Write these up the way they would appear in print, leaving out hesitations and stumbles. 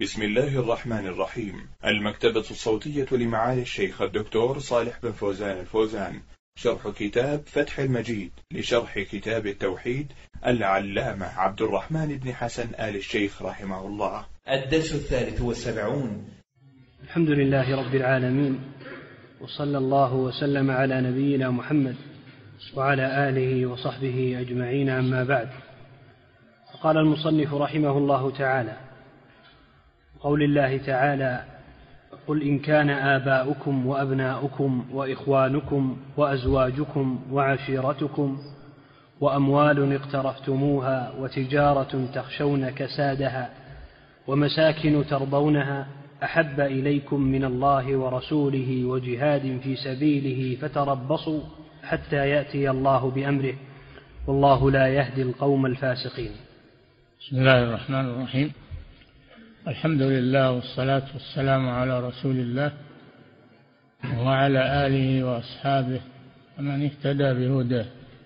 بسم الله الرحمن الرحيم. المكتبة الصوتية لمعالي الشيخ الدكتور صالح بن فوزان الفوزان، شرح كتاب فتح المجيد لشرح كتاب التوحيد العلامة عبد الرحمن بن حسن آل الشيخ رحمه الله. الدرس 73. الحمد لله رب العالمين، وصلى الله وسلم على نبينا محمد وعلى آله وصحبه أجمعين، أما بعد. قال المصنف رحمه الله تعالى: قول الله تعالى: قل إن كان آباؤكم وأبناؤكم وإخوانكم وأزواجكم وعشيرتكم وأموال اقترفتموها وتجارة تخشون كسادها ومساكن ترضونها أحب إليكم من الله ورسوله وجهاد في سبيله فتربصوا حتى يأتي الله بأمره والله لا يهدي القوم الفاسقين. بسم الله الرحمن الرحيم. الحمد لله والصلاة والسلام على رسول الله وعلى آله وأصحابه ومن اهتدى بهداه.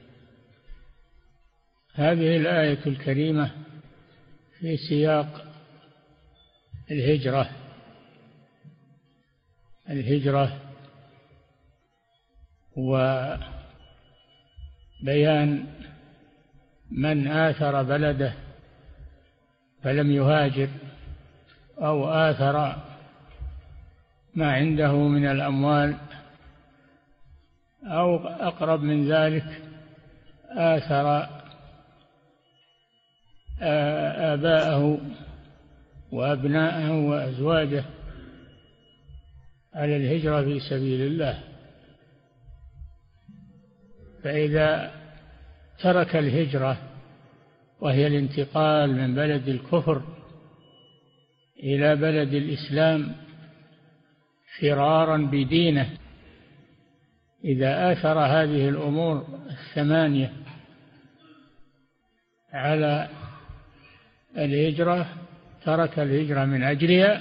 هذه الآية الكريمة في سياق الهجرة وبيان من آثر بلده فلم يهاجر أو آثر ما عنده من الأموال، أو أقرب من ذلك آثر آباءه وأبناءه وأزواجه على الهجرة في سبيل الله. فإذا ترك الهجرة وهي الانتقال من بلد الكفر إلى بلد الإسلام فرارا بدينه، إذا آثر هذه الأمور الثمانية على الهجرة، ترك الهجرة من أجلها،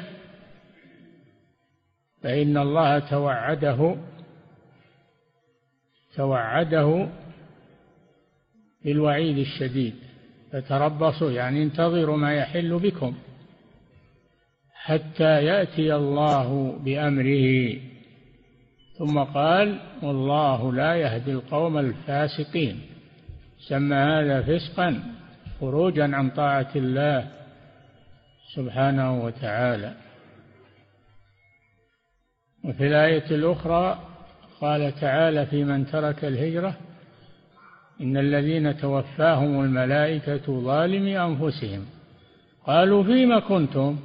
فإن الله توعده بالوعيد الشديد. فتربصوا يعني انتظروا ما يحل بكم حتى يأتي الله بأمره. ثم قال: والله لا يهدي القوم الفاسقين. سمى هذا فسقا، خروجا عن طاعة الله سبحانه وتعالى. وفي الآية الأخرى قال تعالى في من ترك الهجرة: إن الذين توفاهم الملائكة ظالمي أنفسهم قالوا فيما كنتم،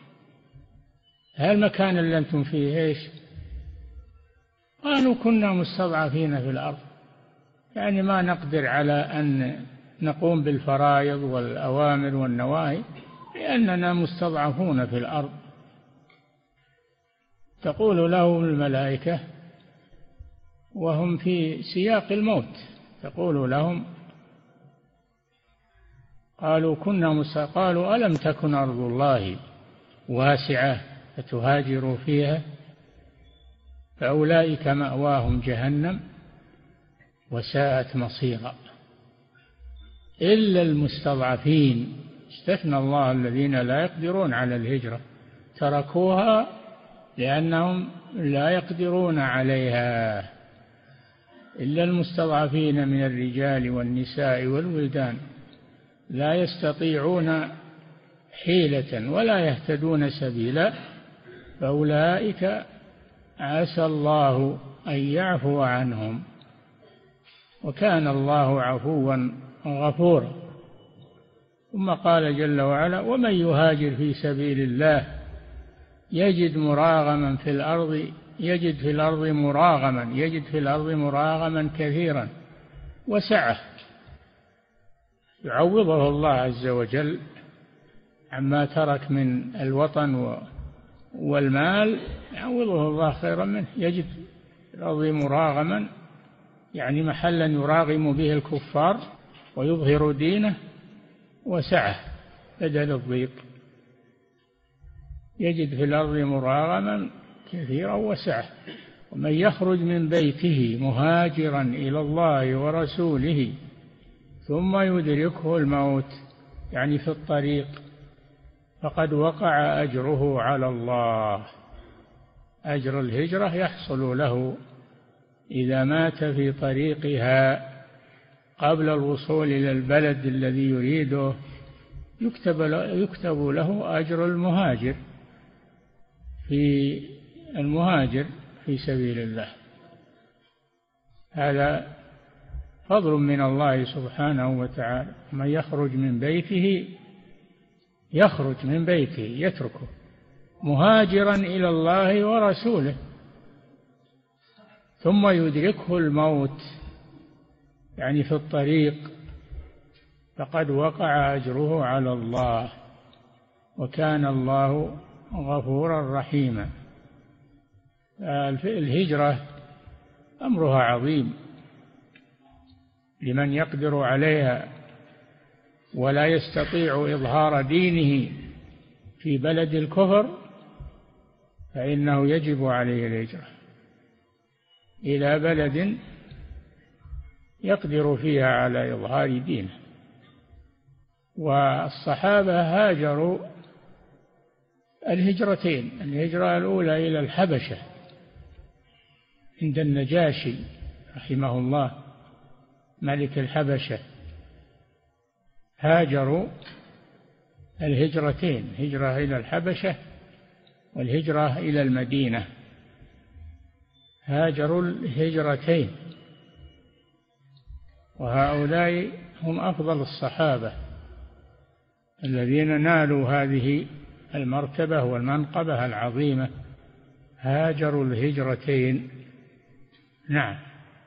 هالمكان اللي أنتم فيه إيش؟ قالوا كنا مستضعفين في الأرض، يعني ما نقدر على أن نقوم بالفرائض والأوامر والنواهي لأننا مستضعفون في الأرض. تقول لهم الملائكة وهم في سياق الموت، تقول لهم: قالوا ألم تكن أرض الله واسعة فتهاجروا فيها فأولئك مأواهم جهنم وساءت مصيرا إلا المستضعفين. استثنى الله الذين لا يقدرون على الهجرة، تركوها لأنهم لا يقدرون عليها، إلا المستضعفين من الرجال والنساء والولدان لا يستطيعون حيلة ولا يهتدون سبيلا، فأولئك عسى الله أن يعفو عنهم، وكان الله عفوا غفورا. ثم قال جل وعلا: ومن يهاجر في سبيل الله يجد في الأرض مراغما كثيرا وسعة، يعوضه الله عز وجل عما ترك من الوطن والمال، يعوضه الله خيرا منه. يجد في الأرض مراغما يعني محلا يراغم به الكفار ويظهر دينه، وسعة بدل الضيق. يجد في الأرض مراغما كثيرا وسعة. ومن يخرج من بيته مهاجرا إلى الله ورسوله ثم يدركه الموت، يعني في الطريق، فقد وقع أجره على الله. أجر الهجرة يحصل له إذا مات في طريقها قبل الوصول إلى البلد الذي يريده، يكتب له أجر المهاجر في سبيل الله. هذا فضل من الله سبحانه وتعالى. من يخرج من بيته يتركه مهاجرا إلى الله ورسوله ثم يدركه الموت، يعني في الطريق، فقد وقع أجره على الله، وكان الله غفورا رحيما. الهجرة أمرها عظيم لمن يقدر عليها ولا يستطيع إظهار دينه في بلد الكفر، فإنه يجب عليه الهجرة إلى بلد يقدر فيها على إظهار دينه. والصحابة هاجروا الهجرتين: الهجرة الأولى إلى الحبشة عند النجاشي رحمه الله ملك الحبشة، هاجروا الهجرتين، هجرة إلى الحبشة والهجرة إلى المدينة، هاجروا الهجرتين، وهؤلاء هم أفضل الصحابة الذين نالوا هذه المرتبة والمنقبة العظيمة، هاجروا الهجرتين. نعم.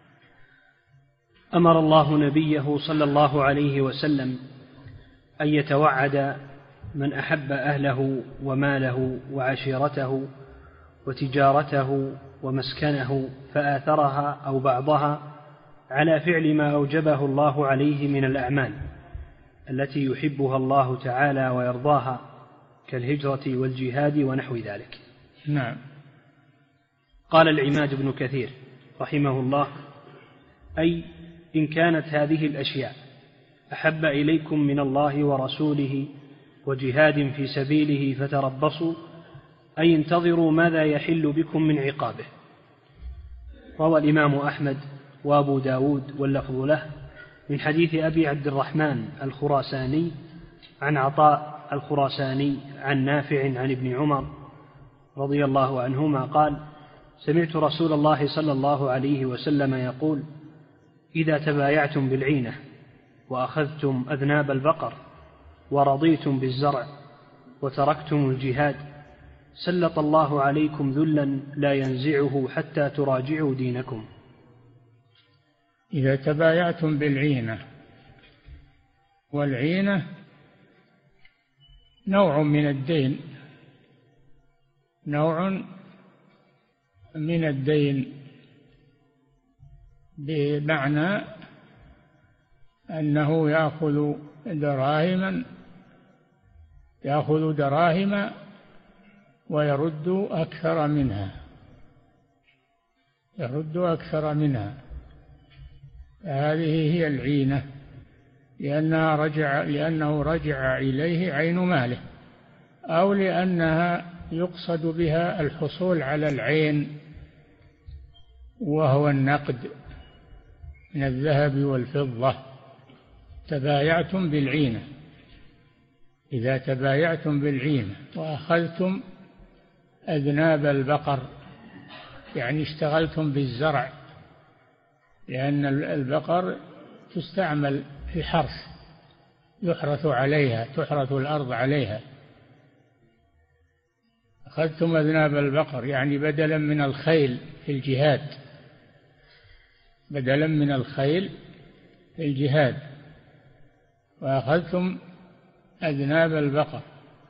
أمر الله نبيه صلى الله عليه وسلم أن يتوعد من أحب أهله وماله وعشيرته وتجارته ومسكنه فآثرها أو بعضها على فعل ما أوجبه الله عليه من الأعمال التي يحبها الله تعالى ويرضاها كالهجرة والجهاد ونحو ذلك. نعم. قال العماد بن كثير رحمه الله: أي إن كانت هذه الأشياء أحب إليكم من الله ورسوله وجهاد في سبيله فتربصوا، أي انتظروا ماذا يحل بكم من عقابه. روى الإمام أحمد وأبو داود واللفظ له من حديث أبي عبد الرحمن الخراساني عن عطاء الخراساني عن نافع عن ابن عمر رضي الله عنهما قال: سمعت رسول الله صلى الله عليه وسلم يقول: إذا تبايعتم بالعينة وأخذتم أذناب البقر ورضيتم بالزرع وتركتم الجهاد سلط الله عليكم ذلا لا ينزعه حتى تراجعوا دينكم. إذا تبايعتم بالعينة، والعينة نوع من الدين، نوع من الدين، بمعنى أنه يأخذ دراهم ويرد أكثر منها، هذه هي العينة، لأنه رجع إليه عين ماله، أو لأنها يقصد بها الحصول على العين وهو النقد من الذهب والفضة. تبايعتم بالعينة، إذا تبايعتم بالعينة وأخذتم أذناب البقر، يعني اشتغلتم بالزرع، لأن البقر تستعمل في الحرث، تحرث الأرض عليها. أخذتم أذناب البقر يعني بدلا من الخيل في الجهاد، بدلا من الخيل في الجهاد، وأخذتم أذناب البقر،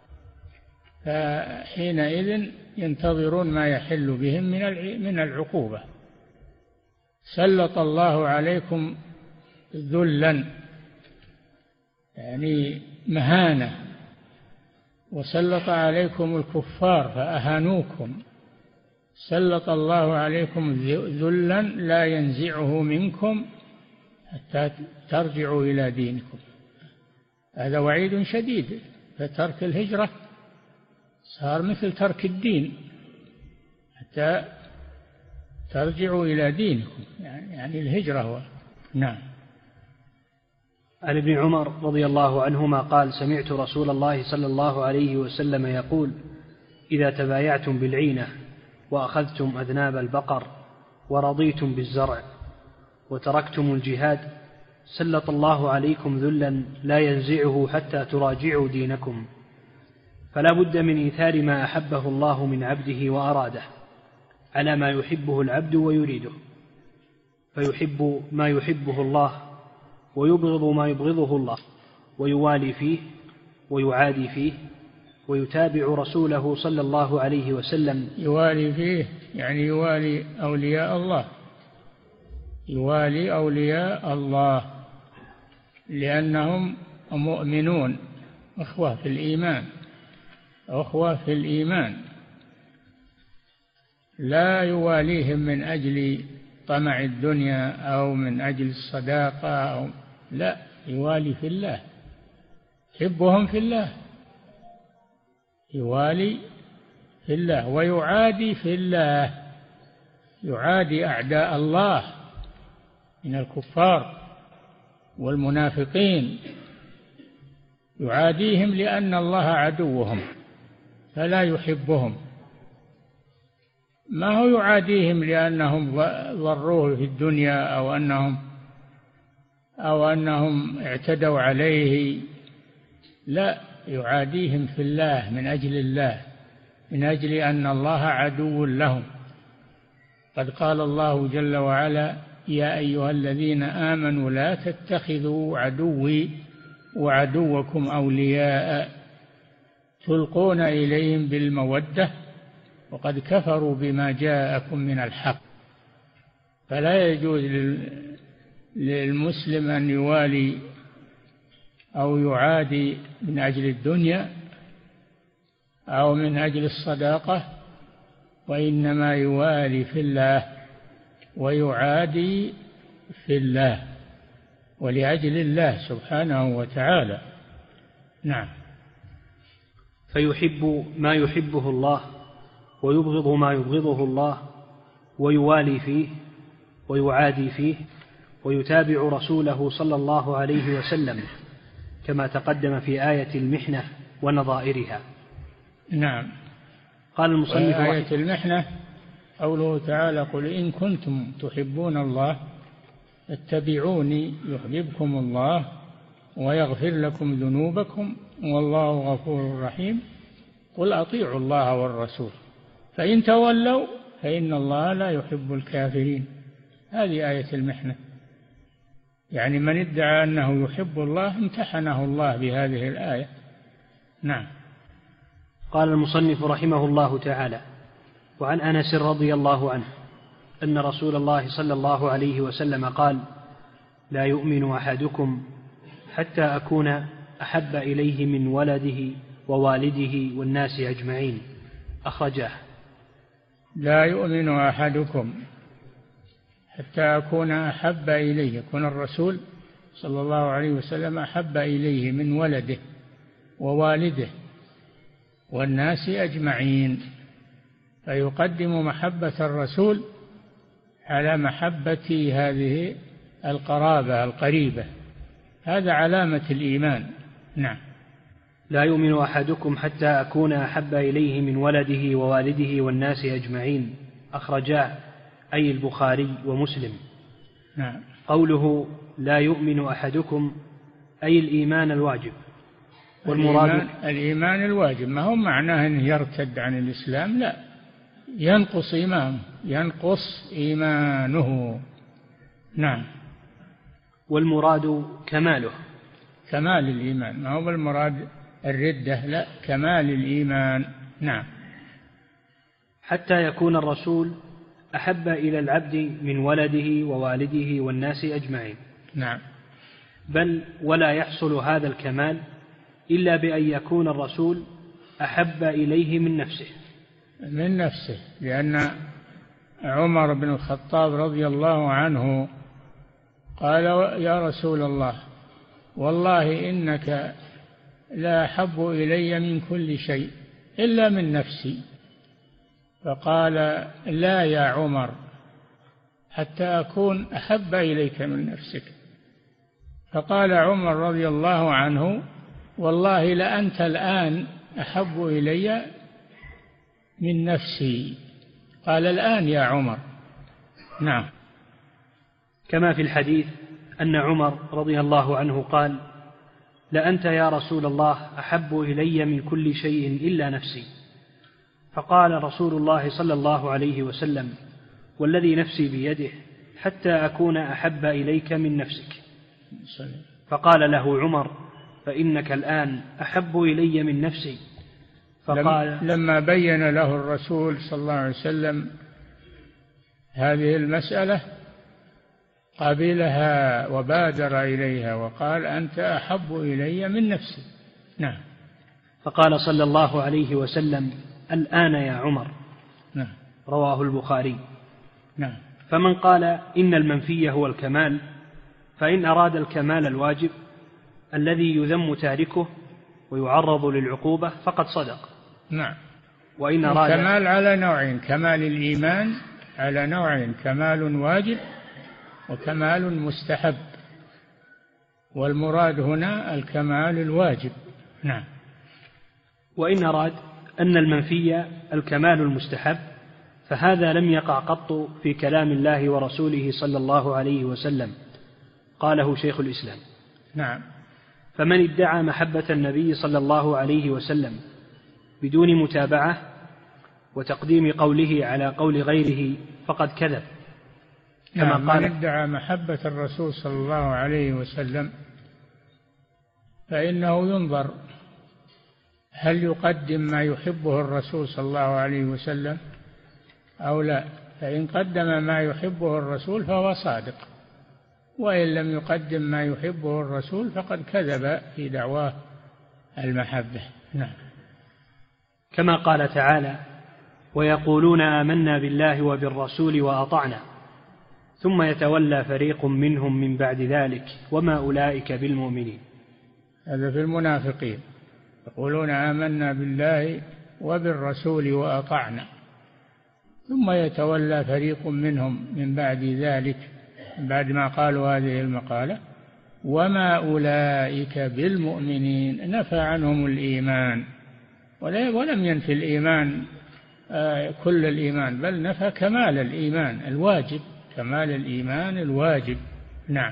فحينئذ ينتظرون ما يحل بهم من العقوبة. سلط الله عليكم ذلا، يعني مهانة، وسلط عليكم الكفار فأهانوكم. سلط الله عليكم ذلا لا ينزعه منكم حتى ترجعوا إلى دينكم. هذا وعيد شديد، فترك الهجرة صار مثل ترك الدين حتى ترجعوا إلى دينكم، يعني الهجرة نعم. عن ابن عمر رضي الله عنهما قال: سمعت رسول الله صلى الله عليه وسلم يقول: إذا تبايعتم بالعينة وأخذتم أذناب البقر ورضيتم بالزرع وتركتم الجهاد سلط الله عليكم ذلا لا ينزعه حتى تراجعوا دينكم. فلا بد من إيثار ما أحبه الله من عبده وأراده على ما يحبه العبد ويريده، فيحب ما يحبه الله ويبغض ما يبغضه الله، ويوالي فيه ويعادي فيه، ويتابع رسوله صلى الله عليه وسلم. يوالي فيه يعني يوالي أولياء الله، يوالي أولياء الله لأنهم مؤمنون، أخوة في الإيمان، أخوة في الإيمان، لا يواليهم من أجل طمع الدنيا أو من أجل الصداقة أو لا، يوالي في الله، يحبهم في الله، يوالي في الله ويعادي في الله، يعادي أعداء الله من الكفار والمنافقين، يعاديهم لأن الله عدوهم فلا يحبهم، ما هو يعاديهم لأنهم ضروه في الدنيا أو أنهم اعتدوا عليه، لا، يعاديهم في الله من أجل الله، من أجل أن الله عدو لهم. قد قال الله جل وعلا: يا أيها الذين آمنوا لا تتخذوا عدوي وعدوكم أولياء تلقون إليهم بالمودة وقد كفروا بما جاءكم من الحق. فلا يجوز للمسلم أن يوالي أو يعادي من أجل الدنيا أو من أجل الصداقة، وإنما يوالي في الله ويعادي في الله ولأجل الله سبحانه وتعالى. نعم. فيحب ما يحبه الله ويبغض ما يبغضه الله، ويوالي فيه ويعادي فيه، ويتابع رسوله صلى الله عليه وسلم كما تقدم في آية المحنة ونظائرها. نعم. قال المصنف آية المحنة قوله تعالى: قل إن كنتم تحبون الله اتبعوني يحببكم الله ويغفر لكم ذنوبكم والله غفور رحيم، قل أطيعوا الله والرسول فإن تولوا فإن الله لا يحب الكافرين. هذه آية المحنة، يعني من ادعى أنه يحب الله امتحنه الله بهذه الآية. نعم. قال المصنف رحمه الله تعالى: وعن أنس رضي الله عنه أن رسول الله صلى الله عليه وسلم قال: لا يؤمن أحدكم حتى أكون أحب إليه من ولده ووالده والناس أجمعين، أخرجاه. لا يؤمن أحدكم حتى أكون أحب إليه، يكون الرسول صلى الله عليه وسلم أحب إليه من ولده ووالده والناس أجمعين، فيقدم محبة الرسول على محبة هذه القرابة القريبة، هذا علامة الإيمان. نعم. لا يؤمن أحدكم حتى أكون أحب إليه من ولده ووالده والناس أجمعين، أخرجاه أي البخاري ومسلم. نعم. قوله لا يؤمن أحدكم أي الإيمان الواجب، والمراد الإيمان الواجب، ما هو معناه أنه يرتد عن الإسلام، لا، ينقص إيمانه، ينقص إيمانه. نعم. والمراد كماله، كمال الإيمان، ما هو بالمراد الردة، لا، كمال الإيمان. نعم. حتى يكون الرسول أحب إلى العبد من ولده ووالده والناس أجمعين. نعم. بل ولا يحصل هذا الكمال إلا بأن يكون الرسول أحب إليه من نفسه، لأن عمر بن الخطاب رضي الله عنه قال: يا رسول الله والله إنك لا أحب إلي من كل شيء إلا من نفسي. فقال لا يا عمر حتى أكون أحب إليك من نفسك. فقال عمر رضي الله عنه والله لأنت الآن أحب إلي من نفسي. قال الآن يا عمر. نعم. كما في الحديث أن عمر رضي الله عنه قال لأنت يا رسول الله أحب إلي من كل شيء إلا نفسي. فقال رسول الله صلى الله عليه وسلم والذي نفسي بيده حتى أكون أحب إليك من نفسك. فقال له عمر فإنك الآن أحب إلي من نفسي. فقال لما بين له الرسول صلى الله عليه وسلم هذه المسألة قبلها وبادر إليها وقال أنت أحب إلي من نفسي. نعم. فقال صلى الله عليه وسلم الآن يا عمر. نعم. رواه البخاري. نعم. فمن قال إن المنفي هو الكمال فإن أراد الكمال الواجب الذي يذم تاركه ويعرض للعقوبة فقد صدق. نعم. وإن أراد الكمال على نوعين: كمال الإيمان على نوعين، كمال واجب وكمال مستحب، والمراد هنا الكمال الواجب. نعم. وإن أراد أن المنفي الكمال المستحب فهذا لم يقع قط في كلام الله ورسوله صلى الله عليه وسلم، قاله شيخ الإسلام. نعم. فمن ادعى محبة النبي صلى الله عليه وسلم بدون متابعة وتقديم قوله على قول غيره فقد كذب. كما قال من ادعى محبة الرسول صلى الله عليه وسلم فإنه ينظر هل يقدم ما يحبه الرسول صلى الله عليه وسلم أو لا. فإن قدم ما يحبه الرسول فهو صادق، وإن لم يقدم ما يحبه الرسول فقد كذب في دعواه المحبة. نعم. كما قال تعالى ويقولون آمنا بالله وبالرسول وأطعنا ثم يتولى فريق منهم من بعد ذلك وما أولئك بالمؤمنين. هذا في المنافقين، يقولون آمنا بالله وبالرسول وأطعنا ثم يتولى فريق منهم من بعد ذلك، بعد ما قالوا هذه المقالة، وما أولئك بالمؤمنين. نفى عنهم الإيمان ولم ينفي الإيمان كل الإيمان، بل نفى كمال الإيمان الواجب، كمال الإيمان الواجب. نعم.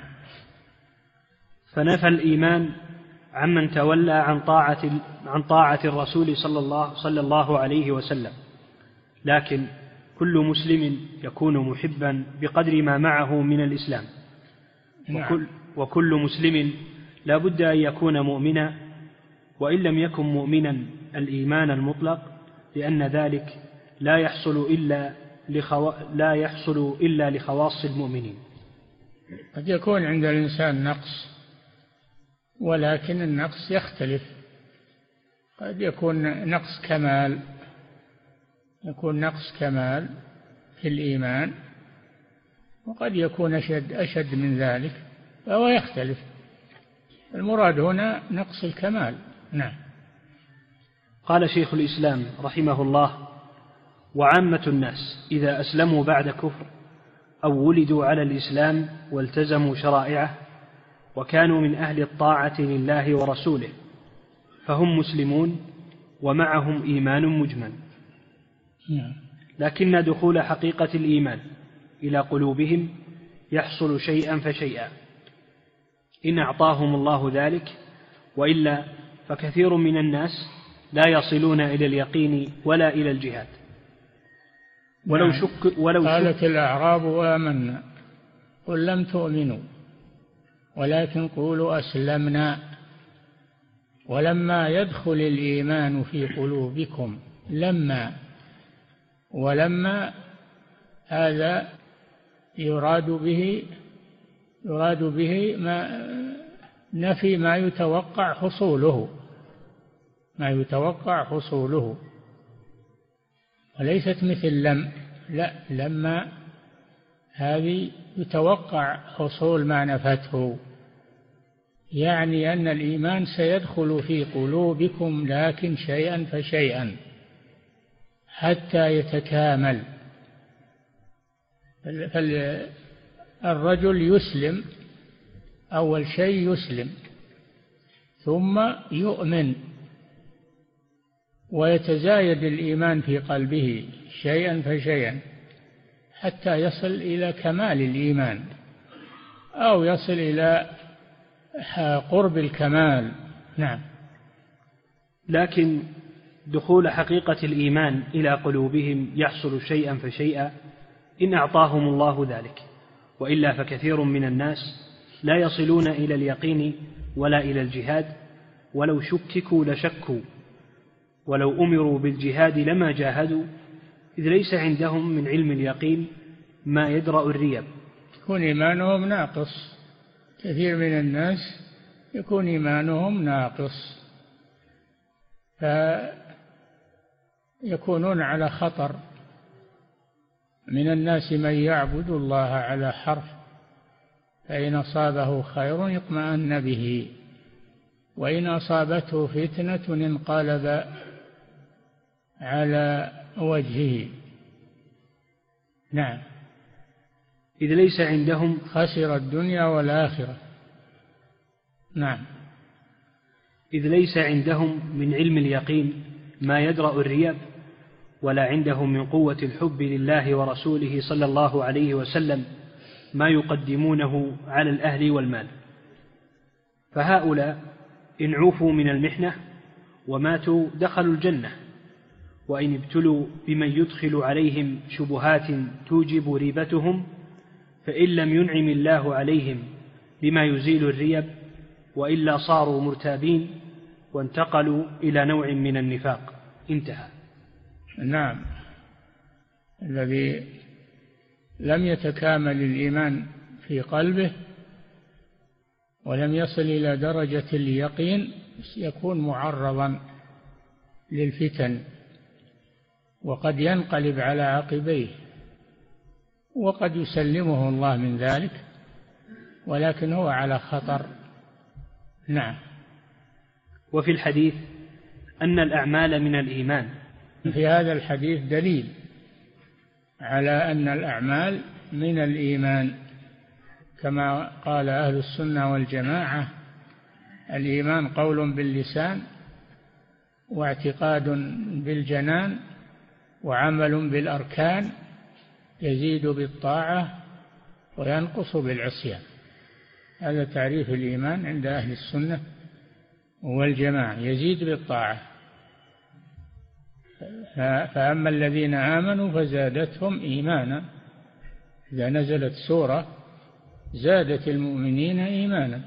فنفى الإيمان عمن تولى عن طاعة الرسول صلى الله عليه وسلم، لكن كل مسلم يكون محبا بقدر ما معه من الإسلام. نعم. وكل مسلم لا بد أن يكون مؤمنا، وإن لم يكن مؤمنا الإيمان المطلق، لأن ذلك لا يحصل إلا لخواص المؤمنين. قد يكون عند الإنسان نقص، ولكن النقص يختلف. قد يكون نقص كمال، يكون نقص كمال في الإيمان، وقد يكون أشد من ذلك، فهو يختلف. المراد هنا نقص الكمال. نعم. قال شيخ الإسلام رحمه الله وعامة الناس إذا أسلموا بعد كفر أو ولدوا على الإسلام والتزموا شرائعه وكانوا من أهل الطاعة لله ورسوله فهم مسلمون ومعهم إيمان مجمل، لكن دخول حقيقة الإيمان إلى قلوبهم يحصل شيئا فشيئا إن أعطاهم الله ذلك، وإلا فكثير من الناس لا يصلون إلى اليقين ولا إلى الجهاد. قالت الأعراب آمنا قل لم تؤمنوا ولكن قولوا أسلمنا ولما يدخل الإيمان في قلوبكم. ولما هذا يراد به ما نفي ما يتوقع حصوله، وليست مثل لم. لا، لما هذه يتوقع حصول ما نفته، يعني أن الإيمان سيدخل في قلوبكم لكن شيئا فشيئا. حتى يتكامل. فالرجل يسلم، أول شيء يسلم ثم يؤمن، ويتزايد الإيمان في قلبه شيئا فشيئا حتى يصل إلى كمال الإيمان أو يصل إلى قرب الكمال. نعم. لكن دخول حقيقة الإيمان إلى قلوبهم يحصل شيئا فشيئا إن أعطاهم الله ذلك، وإلا فكثير من الناس لا يصلون إلى اليقين ولا إلى الجهاد، ولو شككوا لشكوا، ولو أمروا بالجهاد لما جاهدوا، إذ ليس عندهم من علم اليقين ما يدرأ الريب. يكون إيمانهم ناقص، كثير من الناس يكون إيمانهم ناقص، فيكونون على خطر. من الناس من يعبد الله على حرف، فإن أصابه خير اطمأن به، وإن أصابته فتنة انقلب على وجهه. نعم. إذ ليس عندهم خسر الدنيا والآخرة. نعم. إذ ليس عندهم من علم اليقين ما يدرأ الرياب، ولا عندهم من قوة الحب لله ورسوله صلى الله عليه وسلم ما يقدمونه على الأهل والمال، فهؤلاء إن عوفوا من المحنة وماتوا دخلوا الجنة، وإن ابتلوا بمن يدخل عليهم شبهات توجب ريبتهم، فإن لم ينعم الله عليهم بما يزيل الريب وإلا صاروا مرتابين وانتقلوا إلى نوع من النفاق. انتهى. نعم. الذي لم يتكامل الإيمان في قلبه ولم يصل إلى درجة اليقين يكون معرضا للفتن، وقد ينقلب على عقبيه، وقد يسلمه الله من ذلك، ولكن هو على خطر. نعم. وفي الحديث أن الأعمال من الإيمان. في هذا الحديث دليل على أن الأعمال من الإيمان، كما قال أهل السنة والجماعة: الإيمان قول باللسان، واعتقاد بالجنان، وعمل بالأركان، يزيد بالطاعة وينقص بالعصيان. هذا تعريف الإيمان عند أهل السنة والجماعة: يزيد بالطاعة. فأما الذين آمنوا فزادتهم إيمانا. إذا نزلت سورة زادت المؤمنين إيمانا،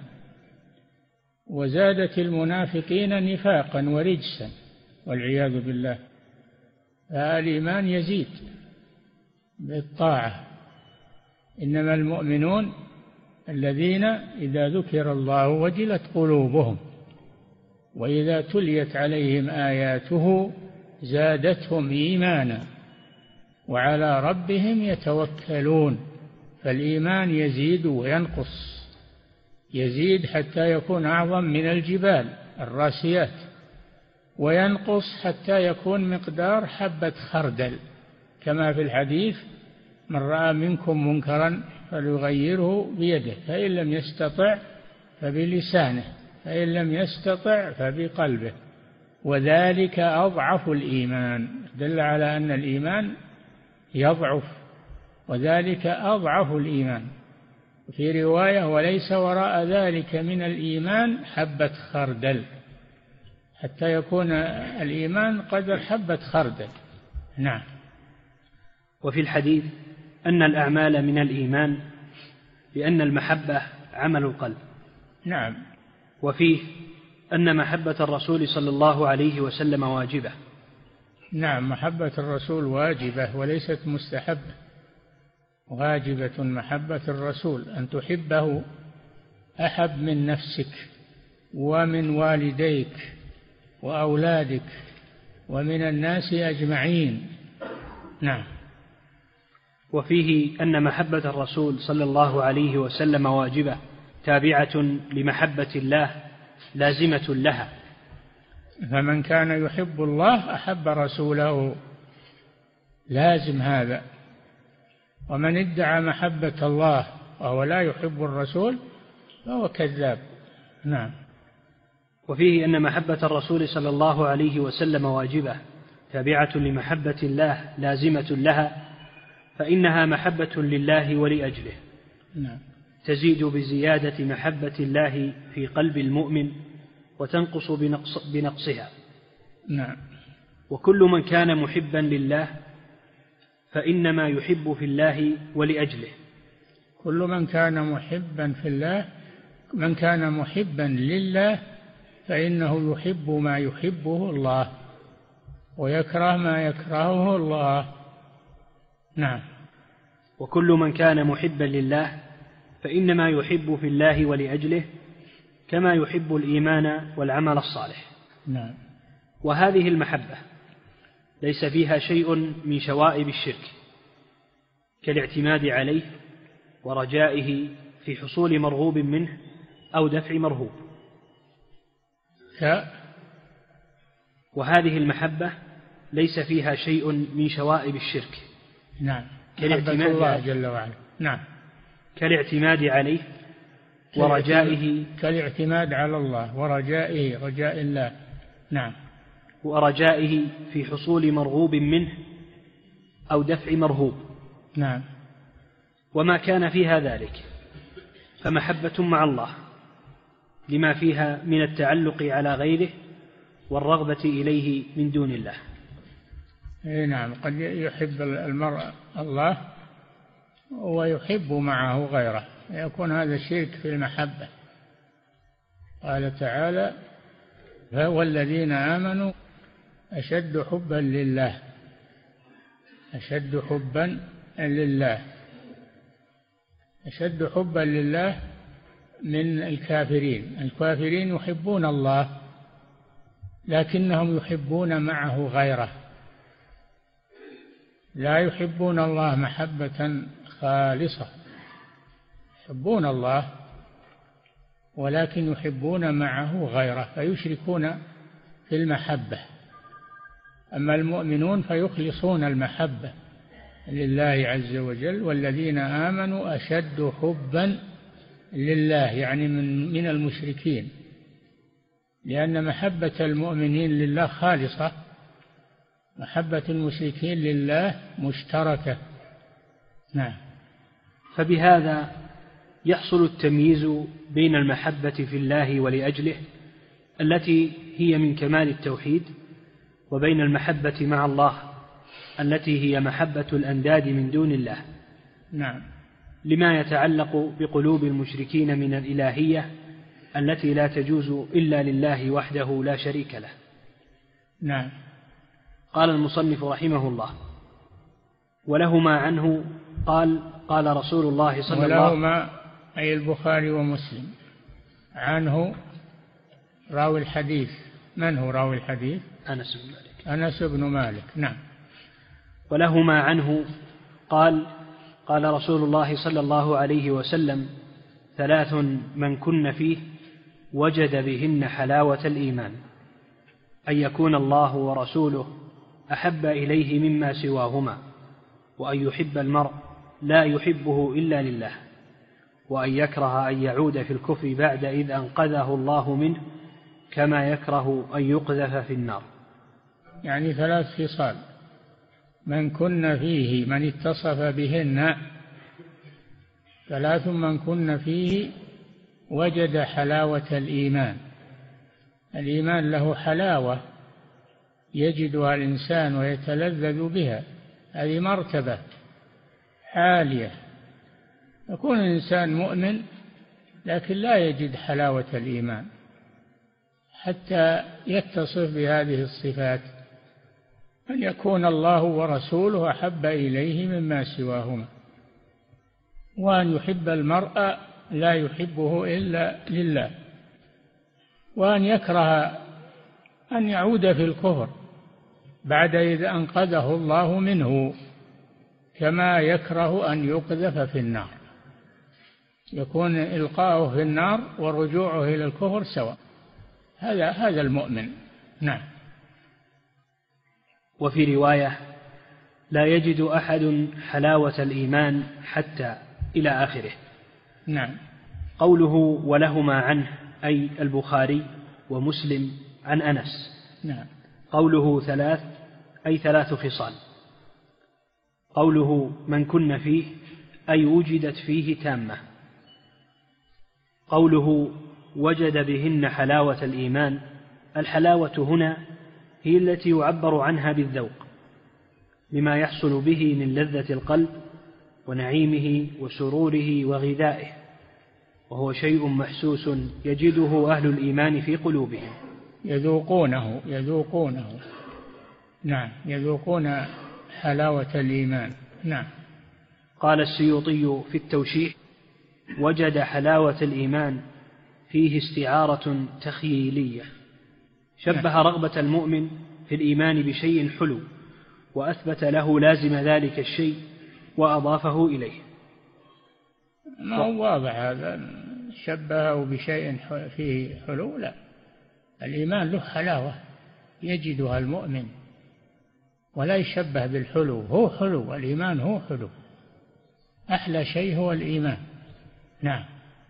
وزادت المنافقين نفاقا ورجسا والعياذ بالله. فالإيمان يزيد بالطاعة. إنما المؤمنون الذين إذا ذكر الله وجلت قلوبهم وإذا تليت عليهم آياته زادتهم إيمانا وعلى ربهم يتوكلون. فالإيمان يزيد وينقص، يزيد حتى يكون أعظم من الجبال الراسيات، وينقص حتى يكون مقدار حبة خردل، كما في الحديث: من رأى منكم منكرا فليغيره بيده، فإن لم يستطع فبلسانه، فإن لم يستطع فبقلبه، وذلك أضعف الإيمان. دل على أن الإيمان يضعف، وذلك أضعف الإيمان. في رواية: وليس وراء ذلك من الإيمان حبة خردل، حتى يكون الإيمان قدر حبة خردل. نعم. وفي الحديث أن الأعمال من الإيمان لأن المحبة عمل القلب. نعم. وفيه أن محبة الرسول صلى الله عليه وسلم واجبة. نعم، محبة الرسول واجبة وليست مستحبة، واجبة محبة الرسول، أن تحبه أحب من نفسك ومن والديك وأولادك ومن الناس أجمعين. نعم. وفيه أن محبة الرسول صلى الله عليه وسلم واجبة تابعة لمحبة الله لازمة لها. فمن كان يحب الله أحب رسوله لازم هذا. ومن ادعى محبة الله وهو لا يحب الرسول فهو كذاب. نعم. وفيه أن محبة الرسول صلى الله عليه وسلم واجبة تابعة لمحبة الله لازمة لها، فإنها محبة لله ولأجله. نعم. تزيد بزيادة محبة الله في قلب المؤمن وتنقص بنقصها. نعم. وكل من كان محبا لله فإنما يحب في الله ولأجله. كل من كان محبا في الله، من كان محبا لله فإنه يحب ما يحبه الله ويكره ما يكرهه الله. نعم. وكل من كان محبا لله فإنما يحب في الله ولأجله كما يحب الإيمان والعمل الصالح. نعم. وهذه المحبة ليس فيها شيء من شوائب الشرك كالاعتماد عليه ورجائه في حصول مرغوب منه أو دفع مرهوب. وهذه المحبة ليس فيها شيء من شوائب الشرك. نعم. محبة الله جل وعلا. نعم. كالاعتماد عليه ورجائه، كالاعتماد على الله ورجائه، رجاء الله. نعم. ورجائه في حصول مرغوب منه أو دفع مرهوب. نعم. وما كان فيها ذلك فمحبة مع الله لما فيها من التعلق على غيره والرغبة إليه من دون الله. نعم. قد يحب المرء الله ويحب معه غيره، يكون هذا الشرك في المحبة. قال تعالى: والذين آمنوا أشد حبا لله، أشد حبا لله، أشد حبا لله من الكافرين. الكافرين يحبون الله لكنهم يحبون معه غيره، لا يحبون الله محبة خالصة، يحبون الله ولكن يحبون معه غيره فيشركون في المحبة. أما المؤمنون فيخلصون المحبة لله عز وجل. والذين آمنوا أشد حبا لله، يعني من المشركين، لأن محبة المؤمنين لله خالصة، محبة المشركين لله مشتركة. نعم. فبهذا يحصل التمييز بين المحبة في الله ولأجله التي هي من كمال التوحيد، وبين المحبة مع الله التي هي محبة الأنداد من دون الله. نعم. لما يتعلق بقلوب المشركين من الإلهية التي لا تجوز إلا لله وحده لا شريك له. نعم. قال المصنف رحمه الله: ولهما عنه قال: قال رسول الله صلى الله عليه وسلم. ولهما أي البخاري ومسلم. عنه راوي الحديث، من هو راوي الحديث؟ أنس بن مالك. أنس بن مالك. نعم. ولهما عنه قال: قال رسول الله صلى الله عليه وسلم: ثلاث من كن فيه وجد بهن حلاوة الإيمان: أن يكون الله ورسوله أحب إليه مما سواهما، وأن يحب المرء لا يحبه إلا لله، وأن يكره أن يعود في الكفر بعد إذ أنقذه الله منه، كما يكره أن يقذف في النار. يعني ثلاث خصال من كن فيه، من اتصف بهن، ثلاث من كن فيه وجد حلاوة الإيمان. الإيمان له حلاوة يجدها الإنسان ويتلذذ بها، هذه مرتبة عالية. يكون الإنسان مؤمن لكن لا يجد حلاوة الإيمان حتى يتصف بهذه الصفات: أن يكون الله ورسوله أحب إليه مما سواهما، وأن يحب المرء لا يحبه إلا لله، وأن يكره أن يعود في الكفر بعد إذا أنقذه الله منه، كما يكره أن يقذف في النار. يكون إلقاؤه في النار ورجوعه إلى الكفر سواء. هذا المؤمن. نعم. وفي رواية: لا يجد أحد حلاوة الإيمان حتى إلى آخره. نعم. قوله ولهما عنه أي البخاري ومسلم عن أنس. نعم. قوله ثلاث أي 3 خصال. قوله من كن فيه أي وجدت فيه تامة. قوله وجد بهن حلاوة الإيمان، الحلاوة هنا هي التي يعبر عنها بالذوق، بما يحصل به من لذة القلب ونعيمه وسروره وغذائه، وهو شيء محسوس يجده أهل الإيمان في قلوبهم. يذوقونه. نعم، يذوقون حلاوة الإيمان. نعم. قال السيوطي في التوشيح: وجد حلاوة الإيمان فيه استعارة تخييلية، شبه رغبة المؤمن في الإيمان بشيء حلو، وأثبت له لازم ذلك الشيء وأضافه إليه. ما هو واضح هذا، شبهه بشيء فيه حلو؟ لا، الإيمان له حلاوة يجدها المؤمن، ولا يشبه بالحلو. هو حلو، الإيمان هو حلو، أحلى شيء هو الإيمان. نعم.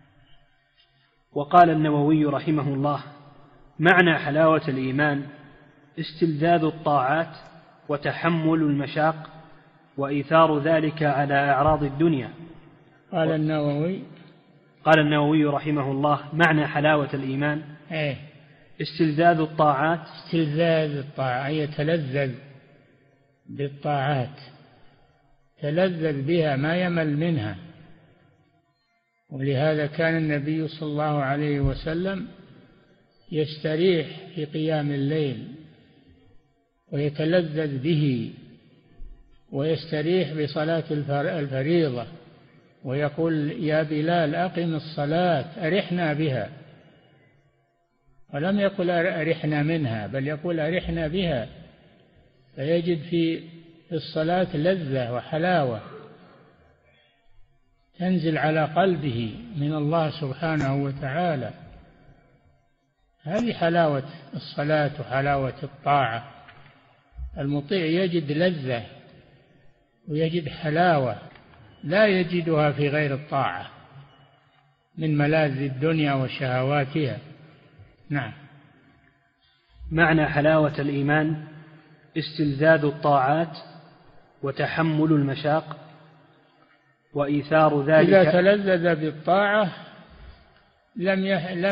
وقال النووي رحمه الله: معنى حلاوة الإيمان استلذاذ الطاعات وتحمل المشاق وإيثار ذلك على أعراض الدنيا. قال النووي رحمه الله: معنى حلاوة الإيمان استلذاذ الطاعات. استلذاذ الطاعة يتلذذ بالطاعات، تلذذ بها ما يمل منها. ولهذا كان النبي صلى الله عليه وسلم يستريح في قيام الليل ويتلذذ به، ويستريح بصلاة الفريضة ويقول: يا بلال أقم الصلاة أرحنا بها. ولم يقل أرحنا منها، بل يقول أرحنا بها، فيجد في الصلاة لذة وحلاوة تنزل على قلبه من الله سبحانه وتعالى. هذه حلاوة الصلاة وحلاوة الطاعة. المطيع يجد لذة ويجد حلاوة لا يجدها في غير الطاعة من ملاذ الدنيا وشهواتها. نعم. معنى حلاوة الإيمان استلذاذ الطاعات وتحمل المشاق وإيثار ذلك. إذا تلذذ بالطاعة لم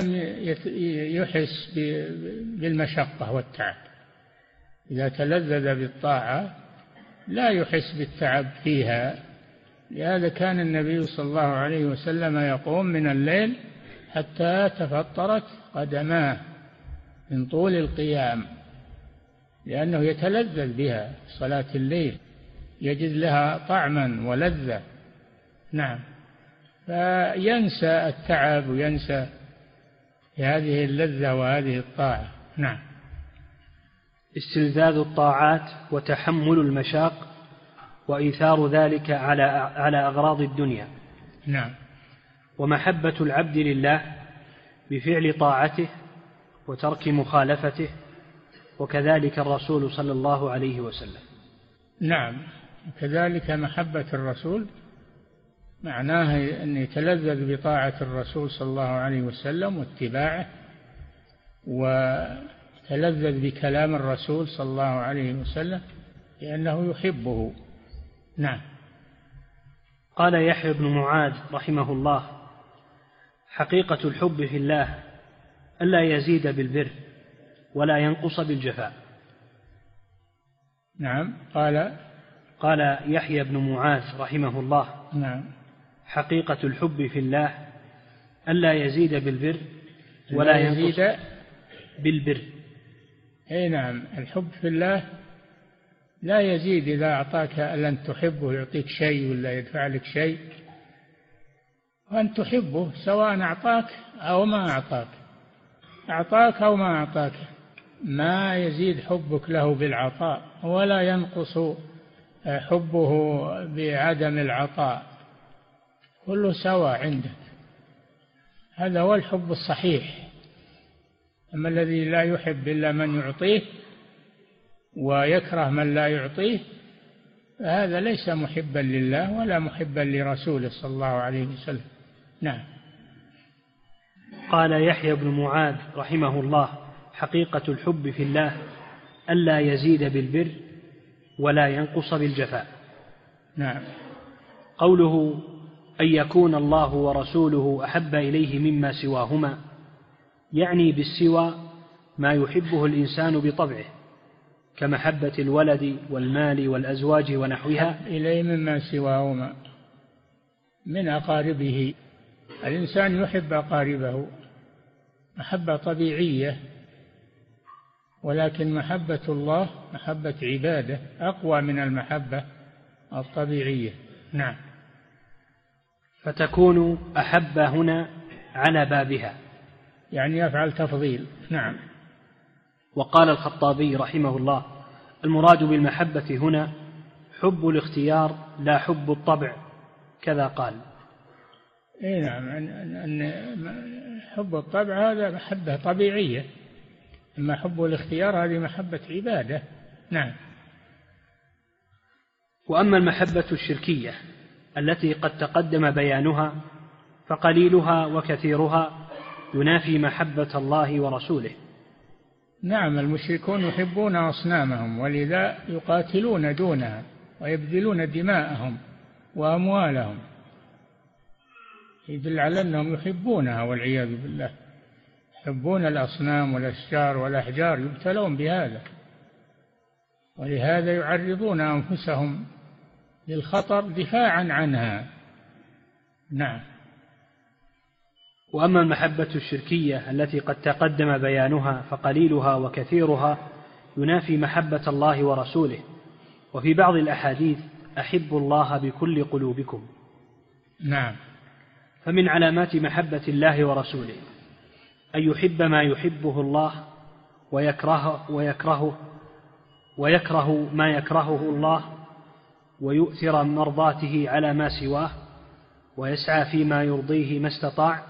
يحس بالمشقة والتعب. إذا تلذذ بالطاعة لا يحس بالتعب فيها. لهذا كان النبي صلى الله عليه وسلم يقوم من الليل حتى تفطرت قدماه من طول القيام، لأنه يتلذذ بها صلاة الليل، يجد لها طعما ولذة. نعم. فينسى التعب وينسى هذه اللذة وهذه الطاعة. نعم. استلذاذ الطاعات وتحمل المشاق وإيثار ذلك على أغراض الدنيا. نعم. ومحبة العبد لله بفعل طاعته وترك مخالفته، وكذلك الرسول صلى الله عليه وسلم. نعم. كذلك محبة الرسول معناها أن يتلذذ بطاعة الرسول صلى الله عليه وسلم واتباعه، وتلذذ بكلام الرسول صلى الله عليه وسلم لأنه يحبه. نعم. قال يحيى بن معاذ رحمه الله: حقيقة الحب في الله ألا يزيد بالبر ولا ينقص بالجفاء. نعم. قال يحيى بن معاذ رحمه الله: نعم. حقيقة الحب في الله ألا يزيد بالبر ولا ينقص بالبر. أي نعم. الحب في الله لا يزيد. إذا أعطاك لن تحبه يعطيك شيء ولا يدفع لك شيء، وأن تحبه سواء أعطاك أو ما أعطاك، أعطاك أو ما أعطاك، ما يزيد حبك له بالعطاء ولا ينقص حبه بعدم العطاء، كله سواء عندك. هذا هو الحب الصحيح. أما الذي لا يحب إلا من يعطيه ويكره من لا يعطيه، هذا ليس محبا لله ولا محبا لرسوله صلى الله عليه وسلم. نعم. قال يحيى بن معاذ رحمه الله: حقيقة الحب في الله ألا يزيد بالبر ولا ينقص بالجفاء. نعم. قوله أن يكون الله ورسوله أحب إليه مما سواهما، يعني بالسوى ما يحبه الإنسان بطبعه، كمحبة الولد والمال والأزواج ونحوها. إليه مما سواهما من أقاربه. الإنسان يحب أقاربه محبة طبيعية، ولكن محبة الله محبة عباده أقوى من المحبة الطبيعية. نعم. فتكون أحب هنا على بابها، يعني يفعل تفضيل. نعم. وقال الخطابي رحمه الله: المراد بالمحبة هنا حب الاختيار لا حب الطبع، كذا قال. نعم. أن حب الطبع هذا محبة طبيعية، أما حب الاختيار هذه محبة عبادة. نعم. وأما المحبة الشركية التي قد تقدم بيانها فقليلها وكثيرها ينافي محبة الله ورسوله. نعم. المشركون يحبون أصنامهم، ولذا يقاتلون دونها ويبذلون دماءهم وأموالهم، يدل على أنهم يحبونها والعياذ بالله. يحبون الأصنام والأشجار والأحجار، يبتلون بهذا، ولهذا يعرضون أنفسهم للخطر دفاعا عنها. نعم. وأما المحبة الشركية التي قد تقدم بيانها فقليلها وكثيرها ينافي محبة الله ورسوله. وفي بعض الأحاديث: أحبوا الله بكل قلوبكم. نعم. فمن علامات محبة الله ورسوله أن يحب ما يحبه الله ويكره ما يكرهه الله، ويؤثر مرضاته على ما سواه، ويسعى فيما يرضيه ما استطاع،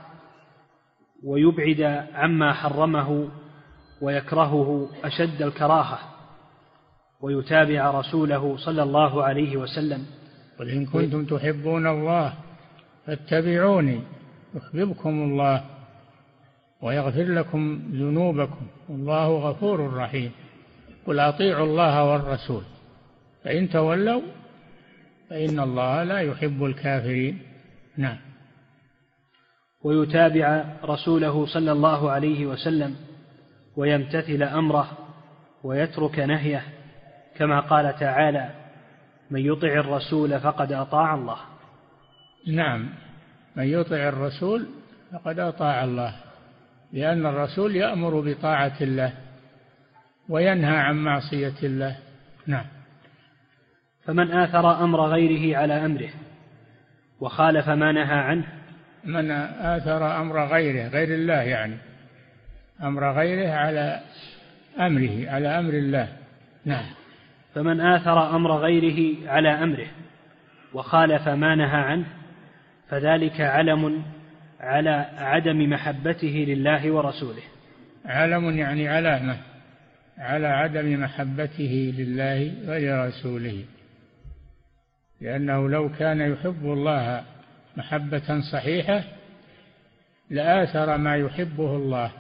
ويبعد عما حرمه ويكرهه أشد الكراهة، ويتابع رسوله صلى الله عليه وسلم. قل إن كنتم تحبون الله فاتبعوني يحببكم الله ويغفر لكم ذنوبكم والله غفور رحيم. قل أطيعوا الله والرسول فإن تولوا فإن الله لا يحب الكافرين. نعم. ويتابع رسوله صلى الله عليه وسلم ويمتثل أمره ويترك نهيه، كما قال تعالى: من يطع الرسول فقد أطاع الله. نعم. من يطع الرسول فقد أطاع الله، لأن الرسول يأمر بطاعة الله وينهى عن معصية الله. نعم. فمن آثر أمر غيره على أمره وخالف ما نهى عنه. من آثر أمر غيره، غير الله يعني، أمر غيره على أمره، على أمر الله. نعم. فمن آثر أمر غيره على أمره وخالف ما نهى عنه فذلك علم على عدم محبته لله ورسوله. علم يعني علامة على عدم محبته لله ولرسوله، لأنه لو كان يحب الله محبة صحيحة لآثر ما يحبه الله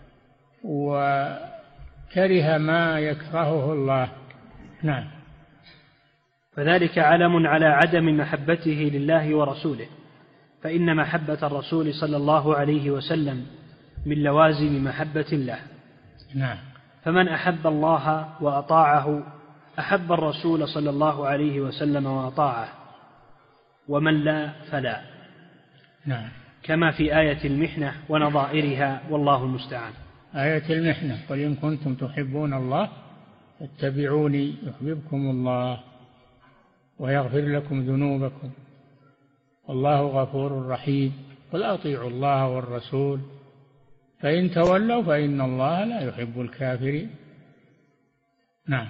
وكره ما يكرهه الله. نعم. فذلك علم على عدم محبته لله ورسوله، فإن محبة الرسول صلى الله عليه وسلم من لوازم محبة الله. نعم. فمن أحب الله وأطاعه أحب الرسول صلى الله عليه وسلم وأطاعه، ومن لا فلا. نعم. كما في آية المحنة ونظائرها، والله المستعان. آية المحنة: قل إن كنتم تحبون الله فاتبعوني يحببكم الله ويغفر لكم ذنوبكم والله غفور رحيم. قل أطيعوا الله والرسول فإن تولوا فإن الله لا يحب الكافرين. نعم.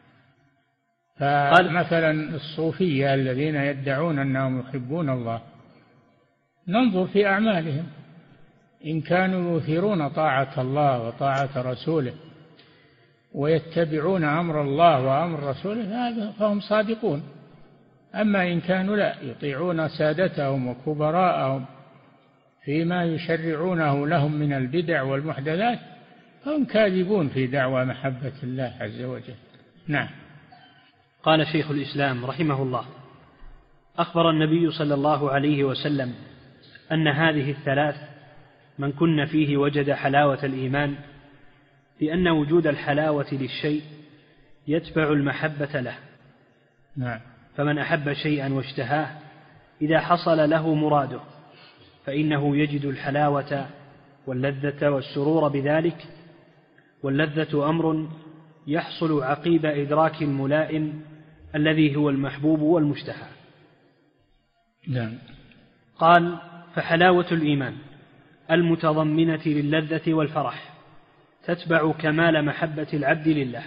فمثلا الصوفية الذين يدعون أنهم يحبون الله، ننظر في أعمالهم، إن كانوا يؤثرون طاعة الله وطاعة رسوله ويتبعون أمر الله وأمر رسوله فهم صادقون، أما إن كانوا لا يطيعون سادتهم وكبراءهم فيما يشرعونه لهم من البدع والمحدثات هم كاذبون في دعوى محبة الله عز وجل. نعم. قال شيخ الإسلام رحمه الله: أخبر النبي صلى الله عليه وسلم أن هذه الثلاث من كن فيه وجد حلاوة الإيمان، لأن وجود الحلاوة للشيء يتبع المحبة له. نعم. فمن أحب شيئا واشتهاه إذا حصل له مراده فإنه يجد الحلاوة واللذة والسرور بذلك، واللذة أمر يحصل عقيب إدراك الملائم الذي هو المحبوب والمشتهى. نعم. قال: فحلاوة الإيمان المتضمنة للذة والفرح تتبع كمال محبة العبد لله،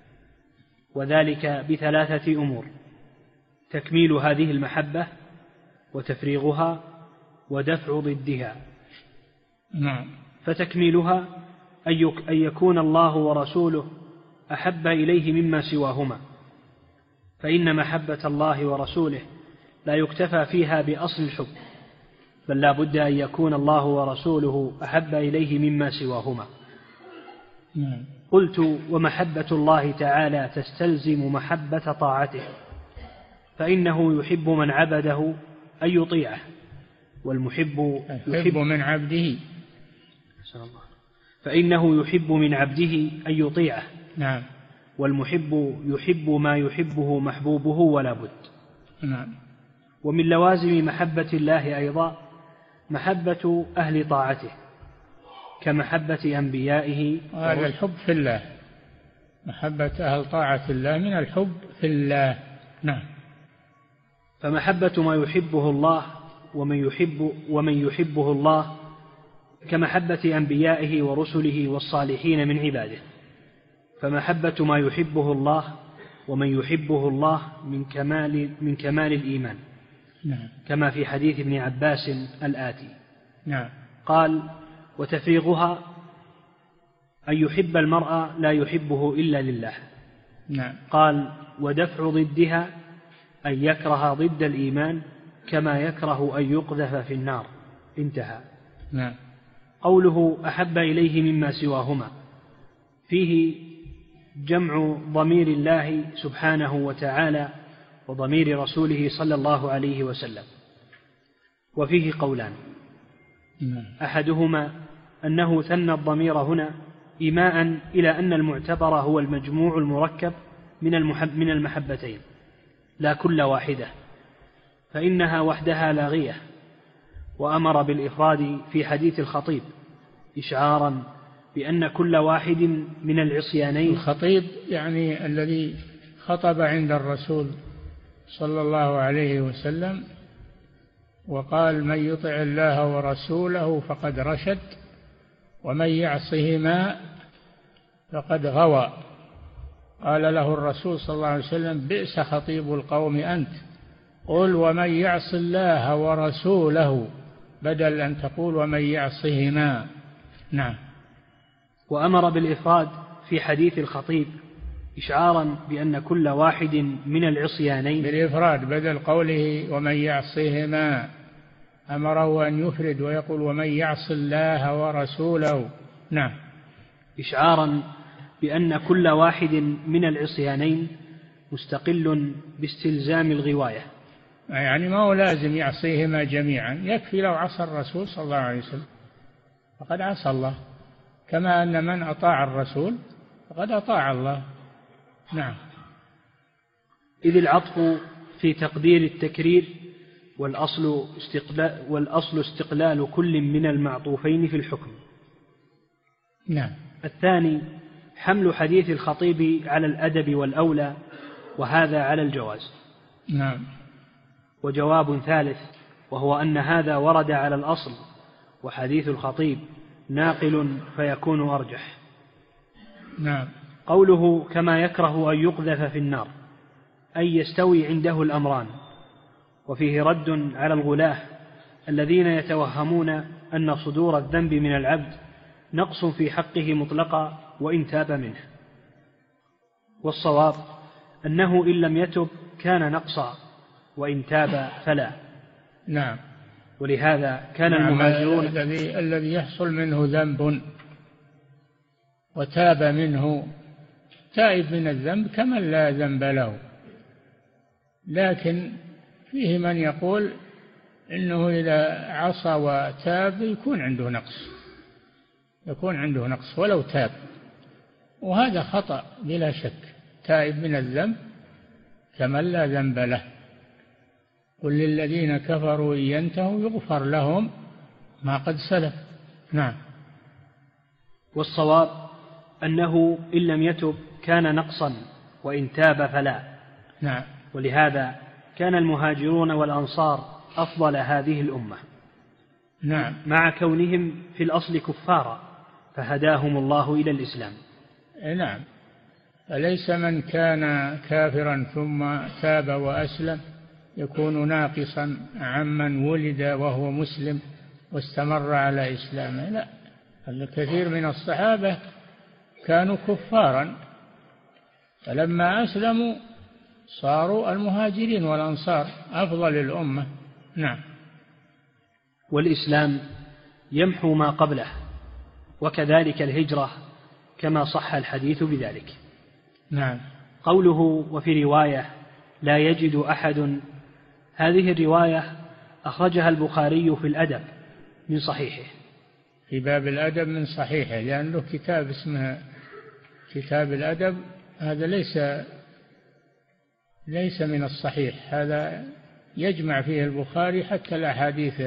وذلك بثلاثة أمور: تكميل هذه المحبة، وتفريغها، ودفع ضدها. نعم. فتكميلها أن يكون الله ورسوله أحب إليه مما سواهما، فإن محبة الله ورسوله لا يكتفى فيها بأصل الحب، بل لا بد أن يكون الله ورسوله أحب إليه مما سواهما. قلت: ومحبة الله تعالى تستلزم محبة طاعته، فإنه يحب من عبده أن يطيعه، والمحب يحب من عبده، فإنه يحب من عبده أن يطيعه. نعم. والمحب يحب ما يحبه محبوبه ولا بد. نعم. ومن لوازم محبة الله أيضا محبة أهل طاعته كمحبة أنبيائه. هذا الحب في الله، محبة أهل طاعة الله من الحب في الله. نعم. فمحبة ما يحبه الله ومن يحبه الله كمحبة أنبيائه ورسله والصالحين من عباده. فمحبة ما يحبه الله ومن يحبه الله من كمال الإيمان. نعم. كما في حديث ابن عباس الآتي. نعم. قال: وتفريغها أن يحب المرء لا يحبه إلا لله. نعم. قال: ودفع ضدها أن يكره ضد الإيمان كما يكره أن يقذف في النار. انتهى. نعم. قوله أحب إليه مما سواهما فيه جمع ضمير الله سبحانه وتعالى وضمير رسوله صلى الله عليه وسلم، وفيه قولان: أحدهما أنه ثنى الضمير هنا إيماء إلى أن المعتبر هو المجموع المركب من المحبتين لا كل واحدة، فإنها وحدها لاغية. وأمر بالإفراد في حديث الخطيب إشعارا بأن كل واحد من العصيانين. الخطيب يعني الذي خطب عند الرسول صلى الله عليه وسلم وقال: من يطع الله ورسوله فقد رشد ومن يعصهما فقد غوى. قال له الرسول صلى الله عليه وسلم: بئس خطيب القوم أنت، قل ومن يعص الله ورسوله، بدل أن تقول ومن يعصهما. نعم. وأمر بالإفراد في حديث الخطيب إشعارا بأن كل واحد من العصيانين، بالإفراد بدل قوله ومن يعصهما، أمره أن يفرد ويقول ومن يعص الله ورسوله. نعم. إشعارا بأن كل واحد من العصيانين مستقل باستلزام الغواية، يعني ما هو لازم يعصيهما جميعا، يكفي لو عصى الرسول صلى الله عليه وسلم فقد عصى الله، كما أن من أطاع الرسول فقد أطاع الله. نعم. إذ العطف في تقدير التكرير، والأصل استقلال كل من المعطوفين في الحكم. نعم. الثاني حمل حديث الخطيب على الأدب والأولى، وهذا على الجواز. نعم. وجواب ثالث وهو أن هذا ورد على الأصل، وحديث الخطيب ناقل فيكون أرجح. نعم. قوله كما يكره أن يقذف في النار أي يستوي عنده الأمران، وفيه رد على الغلاة الذين يتوهمون أن صدور الذنب من العبد نقص في حقه مطلقا وإن تاب منه، والصواب أنه إن لم يتب كان نقصا، وإن تاب فلا. نعم. ولهذا كان المهاجرون الذي يحصل منه ذنب وتاب منه، تائب من الذنب كمن لا ذنب له. لكن فيه من يقول إنه إذا عصى وتاب يكون عنده نقص ولو تاب، وهذا خطأ بلا شك. تائب من الذنب كمن لا ذنب له. قل للذين كفروا إن ينتهوا يغفر لهم ما قد سلف. نعم. والصواب أنه إن لم يتب كان نقصا، وإن تاب فلا. نعم. ولهذا كان المهاجرون والأنصار أفضل هذه الأمة. نعم. مع كونهم في الأصل كفارا، فهداهم الله إلى الإسلام. نعم. فليس من كان كافرا ثم تاب وأسلم يكون ناقصا عمن ولد وهو مسلم واستمر على إسلامه. لا، الكثير من الصحابة كانوا كفارا، فلما أسلموا صاروا المهاجرين والأنصار أفضل الأمة. نعم. والإسلام يمحو ما قبله، وكذلك الهجرة كما صح الحديث بذلك. نعم. قوله وفي رواية لا يجد أحد، هذه الرواية أخرجها البخاري في الأدب من صحيحه، في باب الأدب من صحيحه، لأن له كتاب اسمه كتاب الأدب. هذا ليس من الصحيح، هذا يجمع فيه البخاري حتى الأحاديث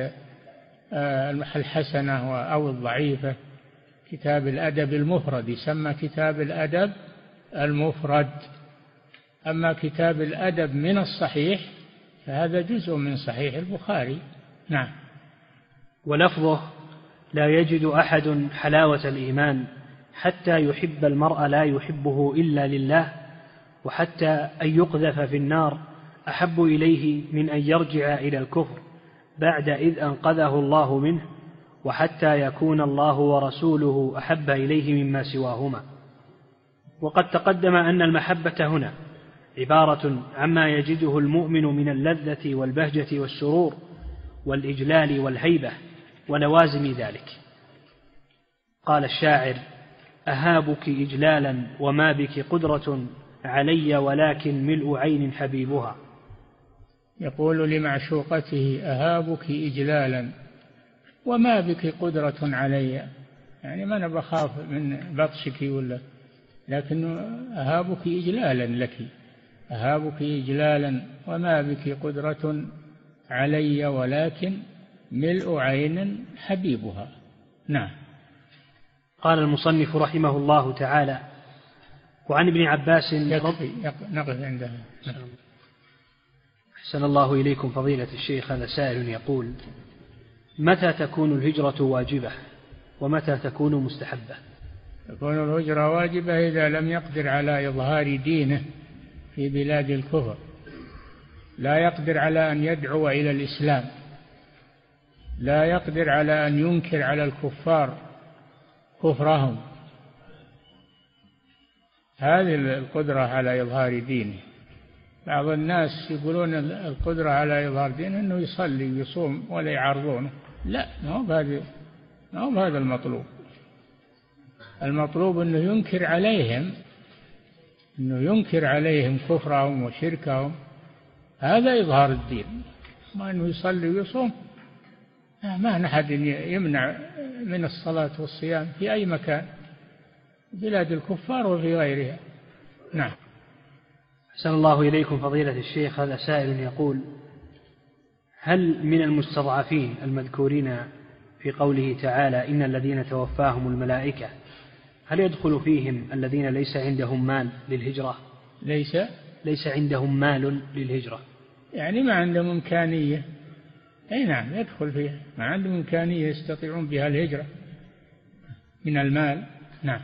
الحسنة أو الضعيفة. كتاب الأدب المفرد يسمى كتاب الأدب المفرد. أما كتاب الأدب من الصحيح فهذا جزء من صحيح البخاري. نعم. ولفظه لا يجد أحد حلاوة الإيمان حتى يحب المرء لا يحبه إلا لله، وحتى أن يقذف في النار أحب إليه من أن يرجع إلى الكفر بعد إذ أنقذه الله منه، وحتى يكون الله ورسوله أحب إليه مما سواهما. وقد تقدم أن المحبة هنا عبارة عما يجده المؤمن من اللذة والبهجة والسرور والإجلال والهيبة ولوازم ذلك. قال الشاعر: أهابك إجلالا وما بك قدرة علي ولكن ملء عين حبيبها. يقول لمعشوقته: أهابك إجلالا وما بك قدرة علي، يعني ما أنا بخاف من بطشك ولا، لكن أهابك إجلالا لك، أهابك إجلالا وما بك قدرة علي ولكن ملء عين حبيبها. نعم. قال المصنف رحمه الله تعالى: وعن ابن عباس نقف عندها. أحسن الله إليكم فضيلة الشيخ. هذا سائل يقول: متى تكون الهجرة واجبة ومتى تكون مستحبة؟ تكون الهجرة واجبة إذا لم يقدر على إظهار دينه في بلاد الكفر، لا يقدر على أن يدعو إلى الإسلام، لا يقدر على أن ينكر على الكفار كفرهم، هذه القدرة على إظهار دينه. بعض الناس يقولون القدرة على إظهار دينه أنه يصلي ويصوم ولا يعارضونه، لا، ما هو هذا المطلوب. المطلوب أنه ينكر عليهم كفرهم وشركهم، هذا إظهار الدين. ما أنه يصلي ويصوم، ما أحد يمنع من الصلاة والصيام في أي مكان، بلاد الكفار وفي غيرها. نعم. أحسن الله إليكم فضيلة الشيخ. هذا سائل يقول: هل من المستضعفين المذكورين في قوله تعالى إن الذين توفاهم الملائكة، هل يدخل فيهم الذين ليس عندهم مال للهجرة؟ ليس عندهم مال للهجرة، يعني ما عندهم إمكانية. أي نعم، يدخل فيها، ما عندهم إمكانية يستطيعون بها الهجرة من المال. نعم.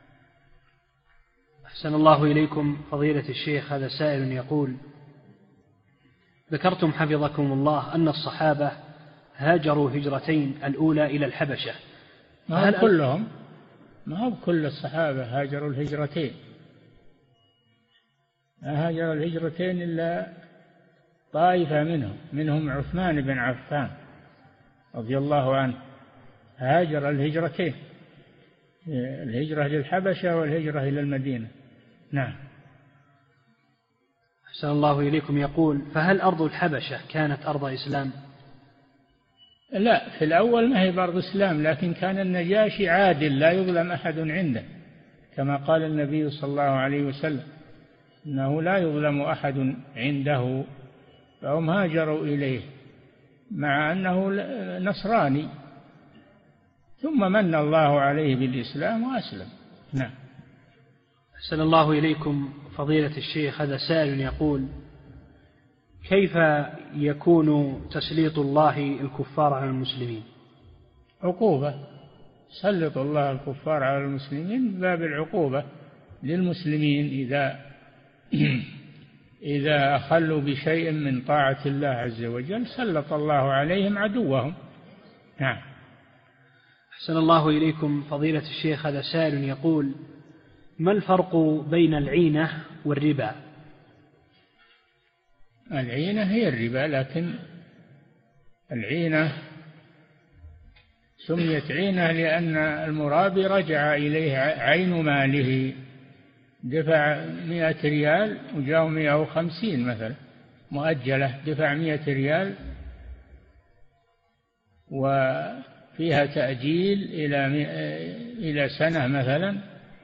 أحسن الله إليكم فضيلة الشيخ. هذا سائل يقول: ذكرتم حفظكم الله أن الصحابة هاجروا هجرتين، الأولى إلى الحبشة. ما هو كلهم، ما هو كل الصحابة هاجروا الهجرتين، ما هاجر الهجرتين إلا طائفة منهم عثمان بن عفان رضي الله عنه، هاجر الهجرتين، الهجرة للحبشة والهجرة إلى المدينة. نعم. أحسن الله إليكم. يقول: فهل أرض الحبشة كانت أرض إسلام؟ لا، في الأول ما هي بأرض إسلام، لكن كان النجاشي عادل لا يظلم أحد عنده، كما قال النبي صلى الله عليه وسلم إنه لا يظلم أحد عنده، فهم هاجروا إليه مع أنه نصراني، ثم من الله عليه بالإسلام وأسلم. نعم. أحسن الله إليكم فضيلة الشيخ. هذا سائل يقول: كيف يكون تسليط الله الكفار على المسلمين؟ عقوبة، سلط الله الكفار على المسلمين باب العقوبة للمسلمين إذا أخلوا بشيء من طاعة الله عز وجل سلط الله عليهم عدوهم. نعم. أحسن الله إليكم فضيلة الشيخ. هذا سائل يقول: ما الفرق بين العينة والربا؟ العينة هي الربا، لكن العينة سميت عينة لأن المرابي رجع إليه عين ماله، دفع 100 ريال وجاء 150 مثلا مؤجلة، دفع 100 ريال وفيها تأجيل إلى سنة مثلا،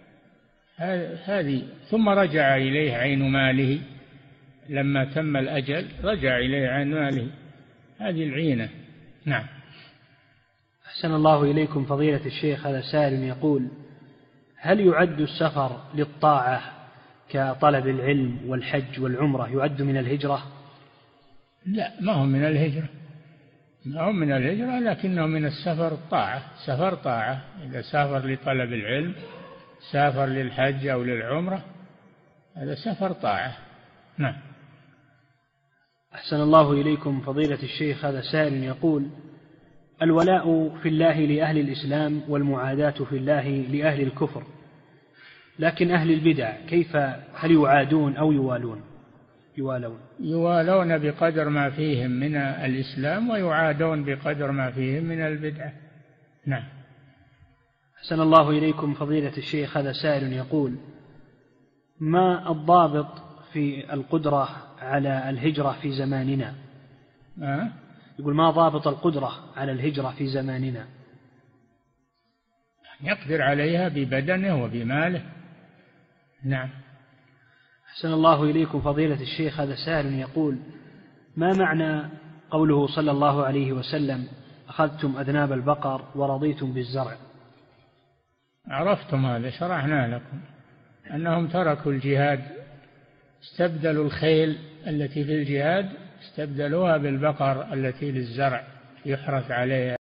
هذه ثم رجع إليه عين ماله لما تم الأجل، رجع إليه عين ماله، هذه العينة. نعم. أحسن الله إليكم فضيلة الشيخ. هذا سائل يقول: هل يعد السفر للطاعة كطلب العلم والحج والعمرة يعد من الهجرة؟ لا، ما هو من الهجرة، ما هو من الهجرة، لكنه من السفر الطاعة، سفر طاعة. إذا سافر لطلب العلم، سافر للحج أو للعمرة، هذا سفر طاعة. نعم. أحسن الله إليكم فضيلة الشيخ. هذا سائل يقول: الولاء في الله لأهل الإسلام والمعاداة في الله لأهل الكفر، لكن أهل البدع كيف، هل يعادون أو يوالون؟ يوالون بقدر ما فيهم من الإسلام ويعادون بقدر ما فيهم من البدعة. نعم. أحسن الله إليكم فضيلة الشيخ. هذا سائل يقول: ما الضابط في القدرة على الهجرة في زماننا؟ يقول: ما ضابط القدرة على الهجرة في زماننا؟ يقدر عليها ببدنه وبماله. نعم. أحسن الله إليكم فضيلة الشيخ. هذا سائل يقول: ما معنى قوله صلى الله عليه وسلم: أخذتم أذناب البقر ورضيتم بالزرع؟ عرفتم هذا، شرحنا لكم أنهم تركوا الجهاد، استبدلوا الخيل التي في الجهاد استبدلوها بالبقر التي للزرع يحرث عليها.